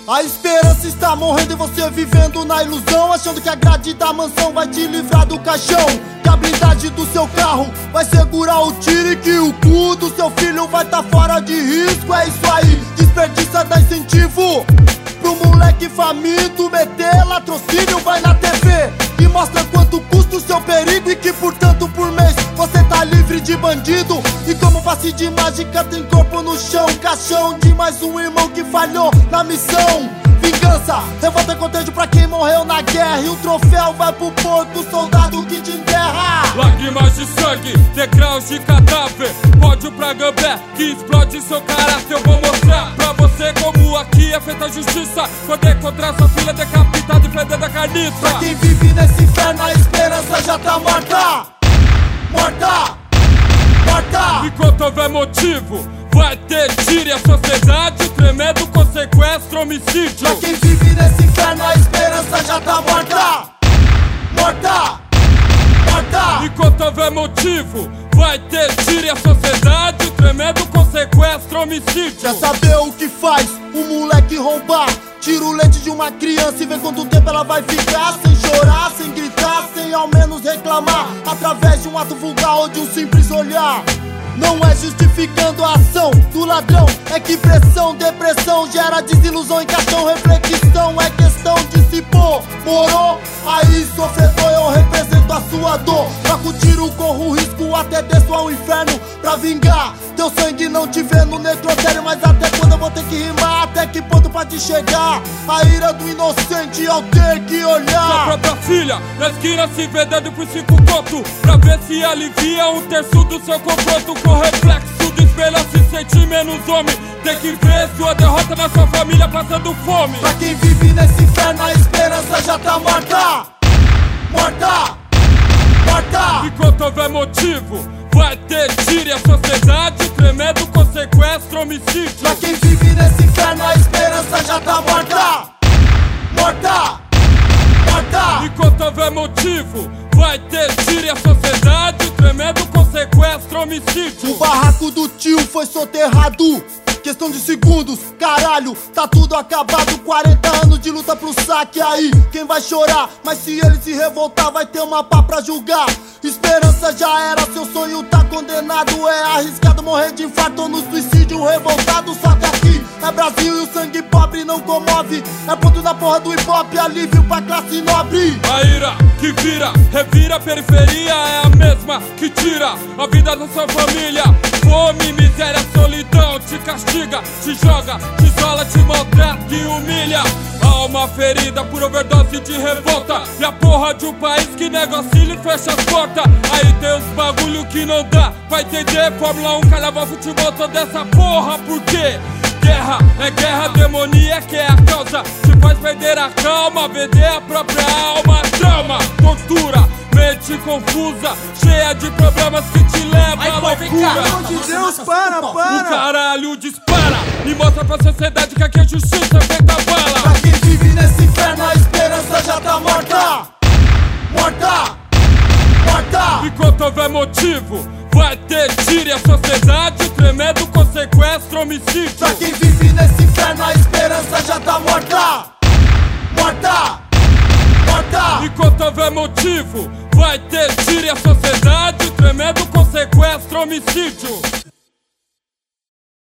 A esperança está morrendo e você vivendo na ilusão, achando que a grade da mansão vai te livrar do caixão, que a blindagem do seu carro vai segurar o tiro e que o cu do seu filho vai tá fora de risco. É isso aí, desperdiça, dá incentivo pro moleque faminto meter latrocínio. Vai na TV e mostra quanto custa o seu perigo e que portanto por mês você tá livre de bandido. E como passe de mágica tem corpo no chão, caixão de mais um irmão que falhou na missão. Vingança, revolta e contágio pra quem morreu na guerra, e o troféu vai pro porco soldado que te enterra. Lágrimas de sangue, degraus de cadáver, pódio pra gambé que explode seu caráter. Eu vou mostrar pra você como aqui é feita a justiça, quando encontrar sua filha decapitada e fedendo a carniça. Pra quem vive nesse inferno a esperança já tá morta. Morta, morta. Enquanto houver motivo, vai ter tiro e a sociedade tremendo com sequestro, homicídio. Pra quem vive nesse inferno a esperança já tá morta. Morta, morta. Enquanto houver motivo, vai ter tiro e a sociedade tremendo com sequestro, homicídio. Quer saber o que faz um moleque roubar? Tira o leite de uma criança e vê quanto tempo ela vai ficar sem chorar, sem gritar, sem ao menos reclamar, através de um ato vulgar ou de um simples olhar. Não é justificando a ação do ladrão, é que pressão, depressão gera desilusão em caixão. Reflexão é questão de se pôr, morou? Aí sofredor, eu represento a sua dor. Troco tiro, corro risco, até desço ao inferno pra vingar. Teu sangue não te vê no necrotério, mas até quando eu vou ter que rimar? Até que ponto pode chegar a ira do inocente ao ter que olhar sua própria filha na esquina se vendendo por 5 conto, pra ver se alivia um terço do seu confronto. Com reflexo do espelho se sente menos homem, tem que ver sua derrota na sua família passando fome. Pra quem vive nesse inferno a esperança já tá morta. Morta, morta. Enquanto houver motivo, vai ter tiro e a sociedade tremendo com sequestro, homicídio. Pra quem vive nesse inferno a esperança já tá morta. Morta, morta. Enquanto houver motivo, vai ter tiro e a sociedade tremendo com sequestro, homicídio. O barraco do tio foi soterrado, questão de segundos, caralho, tá tudo acabado. 40 anos de luta pro saque, aí quem vai chorar? Mas se ele se revoltar vai ter uma pá pra julgar. Esperança já era, seu sonho tá condenado. É arriscado morrer de infarto ou no suicídio revoltado. Só que aqui é Brasil e o sangue pobre não comove. É ponto da porra do hip hop, alívio pra classe nobre. A ira que vira, revira a periferia, é a mesma que tira a vida da sua família. Fome, miséria, solidão te castiga, te joga, te isola, te maltrata e humilha. Alma ferida por overdose de revolta, e a porra de um país que nega auxílio e fecha as portas. Aí tem os bagulho que não dá pra entender. Fórmula 1, carnaval, futebol, toda essa porra, por quê? Guerra é guerra, demoníaca é a causa, te faz perder a calma, vender a própria alma. Trauma, tortura, mente confusa, cheia de problemas que te levam à loucura. Pelo amor de Deus, para! O caralho dispara e mostra pra sociedade que aqui a justiça é feita bala. Pra quem vive nesse inferno a esperança já tá morta. Morta, morta. Enquanto houver motivo, vai ter tiro e a sociedade tremendo com sequestro, homicídio. Pra quem vive nesse inferno a esperança já tá morta. Morta, morta. Enquanto houver motivo, vai ter tiro e a sociedade tremendo com sequestro, homicídio.